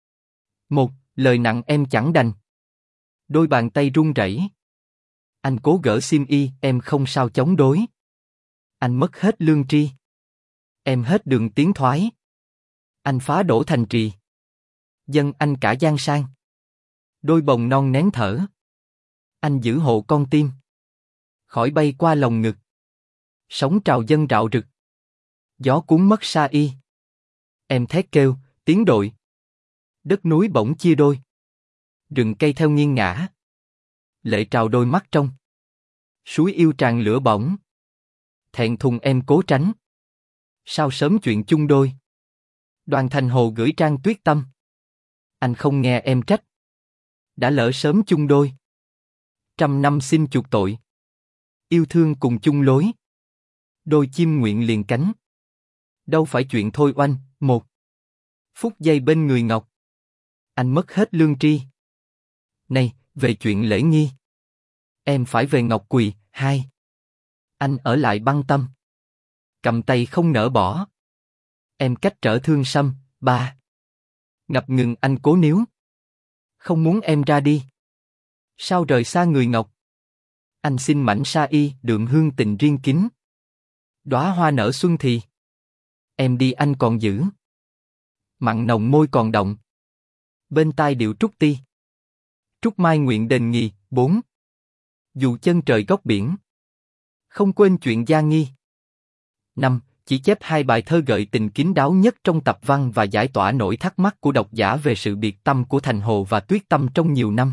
Speaker 1: Một, lời nặng em chẳng đành. Đôi bàn tay run rẩy. Anh cố gỡ xiêm y, em không sao chống đối. Anh mất hết lương tri. Em hết đường tiến thoái. Anh phá đổ thành trì. Dân anh cả giang sang. Đôi bồng non nén thở. Anh giữ hộ con tim. Khỏi bay qua lòng ngực. Sóng trào dân rạo rực. Gió cuốn mất sa y. Em thét kêu, tiếng đội. Đất núi bỗng chia đôi. Rừng cây theo nghiêng ngã. Lệ trào đôi mắt trong. Suối yêu tràn lửa bỏng. Thẹn thùng em cố tránh. Sao sớm chuyện chung đôi. Đoàn Thành Hồ gửi Trang Tuyết Tâm. Anh không nghe em trách. Đã lỡ sớm chung đôi. 100 năm xin chuộc tội. Yêu thương cùng chung lối. Đôi chim nguyện liền cánh. Đâu phải chuyện thôi oanh. 1. Phút giây bên người ngọc. Anh mất hết lương tri. Này, về chuyện lễ nghi. Em phải về Ngọc Quỳ. 2. Anh ở lại băng tâm. Cầm tay không nỡ bỏ. Em cách trở thương xăm. 3. Ngập ngừng anh cố níu. Không muốn em ra đi. Sao rời xa người ngọc. Anh xin mảnh sa y đượm hương tình riêng kín. Đóa hoa nở xuân thì. Em đi anh còn giữ. Mặn nồng môi còn động. Bên tai điệu trúc ti. Trúc mai nguyện đền nghi. 4. Dù chân trời góc biển. Không quên chuyện gia nghi. 5. Chỉ chép 2 bài thơ gợi tình kín đáo nhất trong tập văn và giải tỏa nỗi thắc mắc của độc giả về sự biệt tâm của Thành Hồ và Tuyết Tâm trong nhiều năm.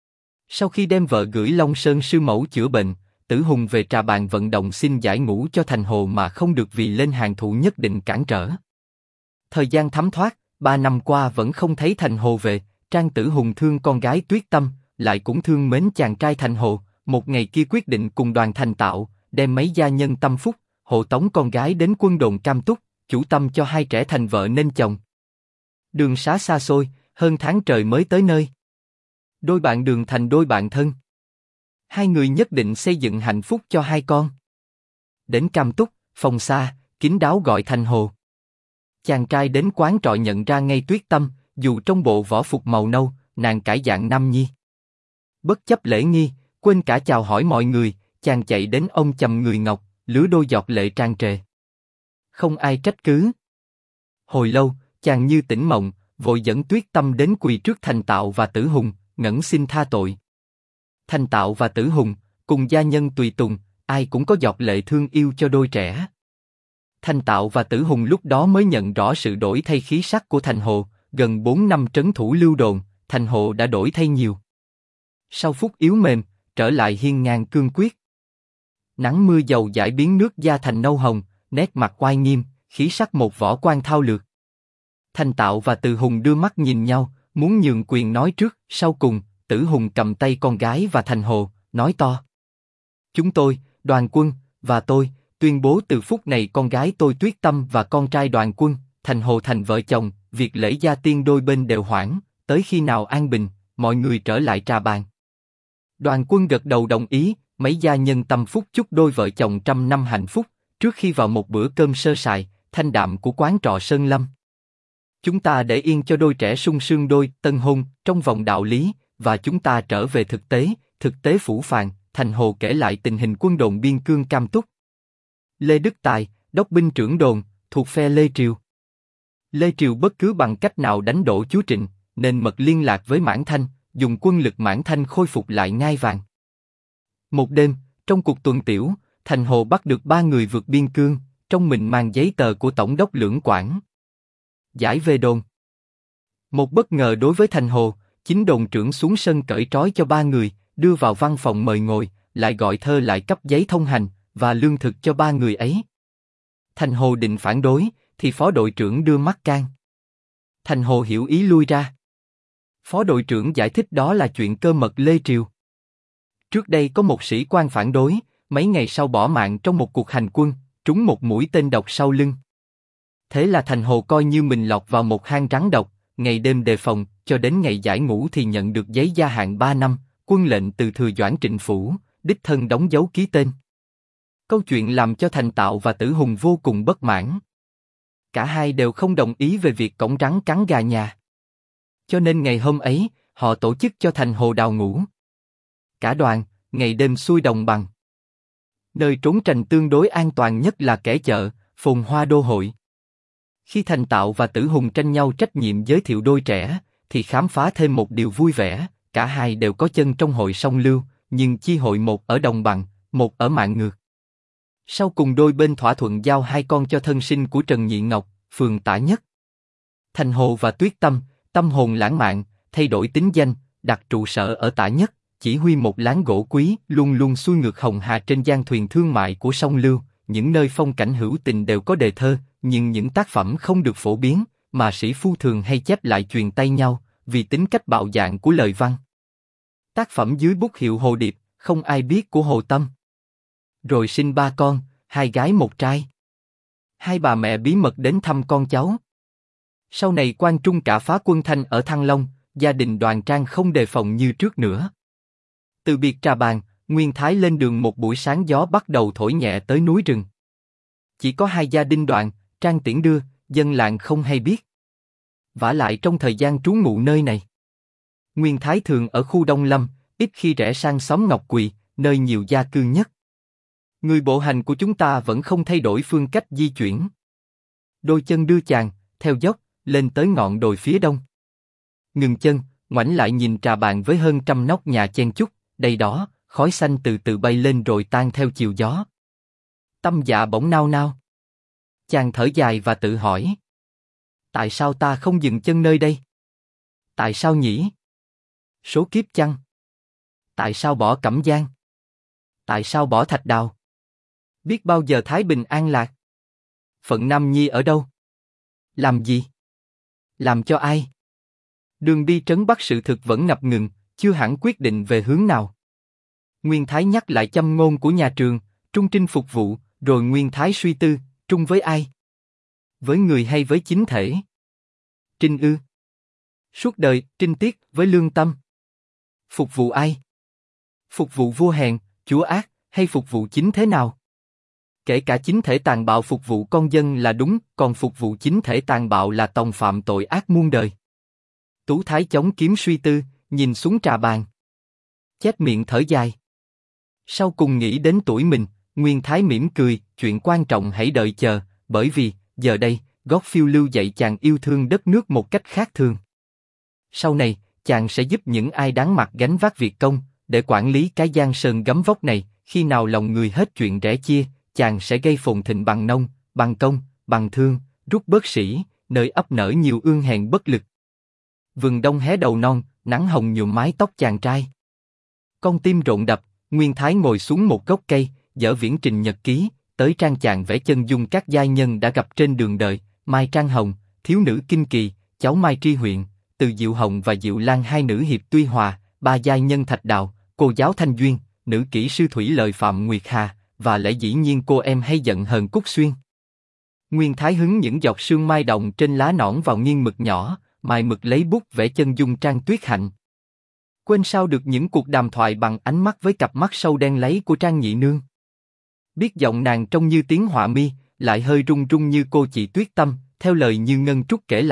Speaker 1: Sau khi đem vợ gửi Long Sơn sư mẫu chữa bệnh, Tử Hùng về trà bàn vận động xin giải ngũ cho Thành Hồ mà không được vì lên hàng thủ nhất định cản trở. Thời gian thấm thoát, 3 năm qua vẫn không thấy Thành Hồ về. Trang Tử Hùng thương con gái Tuyết Tâm, lại cũng thương mến chàng trai Thành Hồ. Một ngày kia quyết định cùng Đoàn Thành Tạo đem mấy gia nhân tâm phúc hộ tống con gái đến quân đồn Cam Túc, chủ tâm cho hai trẻ thành vợ nên chồng. Đường xá xa xôi, hơn tháng trời mới tới nơi. Đôi bạn đường thành đôi bạn thân. Hai người nhất định xây dựng hạnh phúc cho hai con. Đến Cam Túc, phòng xa, kín đáo gọi Thành Hồ. Chàng trai đến quán trọ nhận ra ngay Tuyết Tâm, dù trong bộ võ phục màu nâu, nàng cải dạng nam nhi. Bất chấp lễ nghi, quên cả chào hỏi mọi người, chàng chạy đến ông chầm người ngọc, lứa đôi giọt lệ tràn trề. Không ai trách cứ. Hồi lâu, chàng như tỉnh mộng, vội dẫn Tuyết Tâm đến quỳ trước Thành Tạo và Tử Hùng, ngẩng xin tha tội. Thành Tạo và Tử Hùng, cùng gia nhân tùy tùng, ai cũng có giọt lệ thương yêu cho đôi trẻ. Thành Tạo và Tử Hùng lúc đó mới nhận rõ sự đổi thay khí sắc của Thành Hồ, gần 4 năm trấn thủ lưu đồn, Thành Hồ đã đổi thay nhiều. Sau phút yếu mềm, trở lại hiên ngang cương quyết. Nắng mưa dầu dãi biến nước da thành nâu hồng, nét mặt oai nghiêm, khí sắc một võ quan thao lược. Thành Tạo và Tử Hùng đưa mắt nhìn nhau, muốn nhường quyền nói trước, sau cùng, Tử Hùng cầm tay con gái và Thành Hồ, nói to. Chúng tôi, Đoàn Quân, và tôi, tuyên bố từ phút này con gái tôi Tuyết Tâm và con trai Đoàn Quân, Thành Hồ thành vợ chồng, việc lễ gia tiên đôi bên đều hoãn, tới khi nào an bình, mọi người trở lại trà bàn. Đoàn Quân gật đầu đồng ý, mấy gia nhân tâm phúc chúc đôi vợ chồng 100 năm hạnh phúc, trước khi vào một bữa cơm sơ sài, thanh đạm của quán trọ Sơn Lâm. Chúng ta để yên cho đôi trẻ sung sướng đôi tân hôn trong vòng đạo lý, và chúng ta trở về thực tế phủ phàng. Thành Hồ kể lại tình hình quân đồn biên cương Cam Túc. Lê Đức Tài, đốc binh trưởng đồn, thuộc phe Lê Triều. Lê Triều bất cứ bằng cách nào đánh đổ chúa Trịnh, nên mật liên lạc với Mãn Thanh, dùng quân lực Mãn Thanh khôi phục lại ngai vàng. Một đêm, trong cuộc tuần tiểu, Thành Hồ bắt được 3 người vượt biên cương, trong mình mang giấy tờ của Tổng đốc Lưỡng Quảng. Giải về đồn. Một bất ngờ đối với Thành Hồ, chính đồn trưởng xuống sân cởi trói cho 3 người, đưa vào văn phòng mời ngồi, lại gọi thơ lại cấp giấy thông hành và lương thực cho 3 người ấy. Thành Hồ định phản đối, thì phó đội trưởng đưa mắt can. Thành Hồ hiểu ý lui ra. Phó đội trưởng giải thích đó là chuyện cơ mật Lê Triều. Trước đây có một sĩ quan phản đối, mấy ngày sau bỏ mạng trong một cuộc hành quân, trúng một mũi tên độc sau lưng. Thế là Thành Hồ coi như mình lọt vào một hang rắn độc, ngày đêm đề phòng, cho đến ngày giải ngũ thì nhận được giấy gia hạn 3 năm, quân lệnh từ Thừa Doãn Trịnh Phủ, đích thân đóng dấu ký tên. Câu chuyện làm cho Thành Tạo và Tử Hùng vô cùng bất mãn. Cả hai đều không đồng ý về việc cổng rắn cắn gà nhà. Cho nên ngày hôm ấy, họ tổ chức cho Thành Hồ đào ngũ. Cả đoàn, ngày đêm xuôi đồng bằng. Nơi trốn trành tương đối an toàn nhất là kẻ chợ, phồn hoa đô hội. Khi Thành Tạo và Tử Hùng tranh nhau trách nhiệm giới thiệu đôi trẻ, thì khám phá thêm một điều vui vẻ, cả hai đều có chân trong hội song lưu, nhưng chi hội một ở đồng bằng, một ở Mạn Ngược. Sau cùng đôi bên thỏa thuận giao 2 con cho thân sinh của Trần Nhị Ngọc, phường Tả Nhất. Thành Hồ và Tuyết Tâm, tâm hồn lãng mạn, thay đổi tính danh, đặt trụ sở ở Tả Nhất, chỉ huy một láng gỗ quý, luôn luôn xuôi ngược Hồng Hà trên gian thuyền thương mại của sông Lưu. Những nơi phong cảnh hữu tình đều có đề thơ, nhưng những tác phẩm không được phổ biến, mà sĩ phu thường hay chép lại truyền tay nhau, vì tính cách bạo dạn của lời văn. Tác phẩm dưới bút hiệu Hồ Điệp, không ai biết của Hồ Tâm. Rồi sinh 3 con, 2 gái 1 trai. 2 bà mẹ bí mật đến thăm con cháu. Sau này quan trung cả phá quân Thanh ở Thăng Long, gia đình Đoàn Trang không đề phòng như trước nữa. Từ biệt trà bàn, Nguyên Thái lên đường một buổi sáng, gió bắt đầu thổi nhẹ tới núi rừng. Chỉ có 2 gia đình Đoàn, Trang tiễn đưa, dân làng không hay biết. Vả lại trong thời gian trú ngụ nơi này, Nguyên Thái thường ở khu Đông Lâm, ít khi rẽ sang xóm Ngọc Quỳ, nơi nhiều gia cư nhất. Người bộ hành của chúng ta vẫn không thay đổi phương cách di chuyển. Đôi chân đưa chàng, theo dốc, lên tới ngọn đồi phía đông. Ngừng chân, ngoảnh lại nhìn trà bàn với hơn 100 nóc nhà chen chúc, đây đó, khói xanh từ từ bay lên rồi tan theo chiều gió. Tâm dạ bỗng nao nao. Chàng thở dài và tự hỏi. Tại sao ta không dừng chân nơi đây? Tại sao nhỉ? Số kiếp chăng? Tại sao bỏ Cẩm Giang? Tại sao bỏ Thạch Đào? Biết bao giờ thái bình an lạc? Phận Nam Nhi ở đâu? Làm gì? Làm cho ai? Đường đi trấn Bắc sự thực vẫn ngập ngừng, chưa hẳn quyết định về hướng nào. Nguyên Thái nhắc lại châm ngôn của nhà trường, trung trinh phục vụ, rồi Nguyên Thái suy tư, trung với ai? Với người hay với chính thể? Trinh ư? Suốt đời, trinh tiết với lương tâm. Phục vụ ai? Phục vụ vua hèn, chúa ác, hay phục vụ chính thế nào? Kể cả chính thể tàn bạo phục vụ con dân là đúng, còn phục vụ chính thể tàn bạo là tòng phạm tội ác muôn đời. Tú Thái chống kiếm suy tư, nhìn xuống trà bàn. Chép miệng thở dài. Sau cùng nghĩ đến tuổi mình, Nguyên Thái mỉm cười, chuyện quan trọng hãy đợi chờ, bởi vì, giờ đây, gót phiêu lưu dạy chàng yêu thương đất nước một cách khác thường. Sau này, chàng sẽ giúp những ai đáng mặt gánh vác việc công, để quản lý cái giang sơn gấm vóc này, khi nào lòng người hết chuyện rẽ chia, chàng sẽ gây phồn thịnh bằng nông, bằng công, bằng thương, rút bớt sĩ, nơi ấp nở nhiều ương hèn bất lực. Vườn đông hé đầu non, nắng hồng nhuộm mái tóc chàng trai. Con tim rộn đập, Nguyên Thái ngồi xuống một gốc cây, dở viễn trình nhật ký, tới trang chàng vẽ chân dung các giai nhân đã gặp trên đường đời, Mai Trang Hồng, thiếu nữ Kinh Kỳ, cháu Mai Tri Huyện, Từ Diệu Hồng và Diệu Lan, 2 nữ hiệp Tuy Hòa, 3 giai nhân Thạch Đào, cô giáo Thanh Duyên, nữ kỹ sư thủy lợi Phạm Nguyệt Hà, và lẽ dĩ nhiên cô em hay giận hờn Cúc Xuyên. Nguyên Thái hứng những giọt sương mai động trên lá nõn vào nghiêng mực nhỏ, mài mực lấy bút vẽ chân dung Trang Tuyết Hạnh. Quên sao được những cuộc đàm thoại bằng ánh mắt với cặp mắt sâu đen láy của Trang Nhị Nương. Biết giọng nàng trông như tiếng họa mi, lại hơi run run như cô chị Tuyết Tâm, theo lời Như Ngân Trúc kể lại,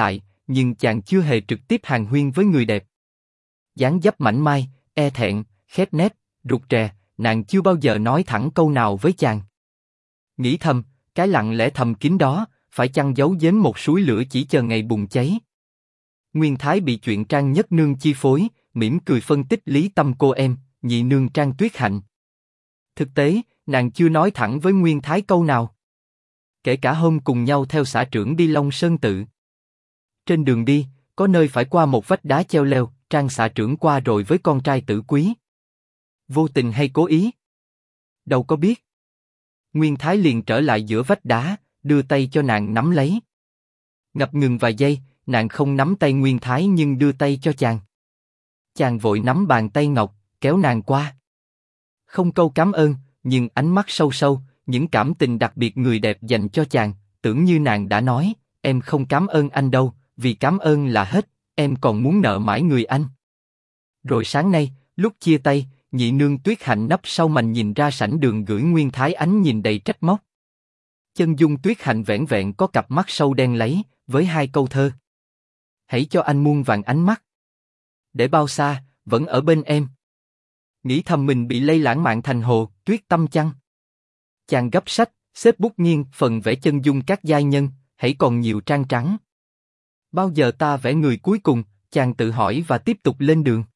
Speaker 1: nhưng chàng chưa hề trực tiếp hàn huyên với người đẹp. Dáng dấp mảnh mai, e thẹn, khép nép, rụt rè, nàng chưa bao giờ nói thẳng câu nào với chàng. Nghĩ thầm, cái lặng lẽ thầm kín đó, phải chăng giấu giếm một suối lửa chỉ chờ ngày bùng cháy. Nguyên Thái bị chuyện Trang Nhất Nương chi phối, mỉm cười phân tích lý tâm cô em, nhị nương Trang Tuyết Hạnh. Thực tế, nàng chưa nói thẳng với Nguyên Thái câu nào. Kể cả hôm cùng nhau theo xã trưởng đi Long Sơn Tự. Trên đường đi, có nơi phải qua một vách đá treo leo, Trang xã trưởng qua rồi với con trai Tử Quý. Vô tình hay cố ý? Đâu có biết. Nguyên Thái liền trở lại giữa vách đá, đưa tay cho nàng nắm lấy. Ngập ngừng vài giây, nàng không nắm tay Nguyên Thái nhưng đưa tay cho chàng. Chàng vội nắm bàn tay ngọc, kéo nàng qua. Không câu cảm ơn, nhưng ánh mắt sâu sâu, những cảm tình đặc biệt người đẹp dành cho chàng, tưởng như nàng đã nói, em không cảm ơn anh đâu, vì cảm ơn là hết, em còn muốn nợ mãi người anh. Rồi sáng nay, lúc chia tay, nhị nương Tuyết Hạnh nấp sau mành nhìn ra sảnh đường gửi Nguyên Thái ánh nhìn đầy trách móc. Chân dung Tuyết Hạnh vẻn vẹn có cặp mắt sâu đen láy, với hai câu thơ. Hãy cho anh muôn vàng ánh mắt. Để bao xa, vẫn ở bên em. Nghĩ thầm mình bị lây lãng mạn thành Hồ, Tuyết Tâm chăng? Chàng gấp sách, xếp bút nghiêng, phần vẽ chân dung các giai nhân, hãy còn nhiều trang trắng. Bao giờ ta vẽ người cuối cùng, chàng tự hỏi và tiếp tục lên đường.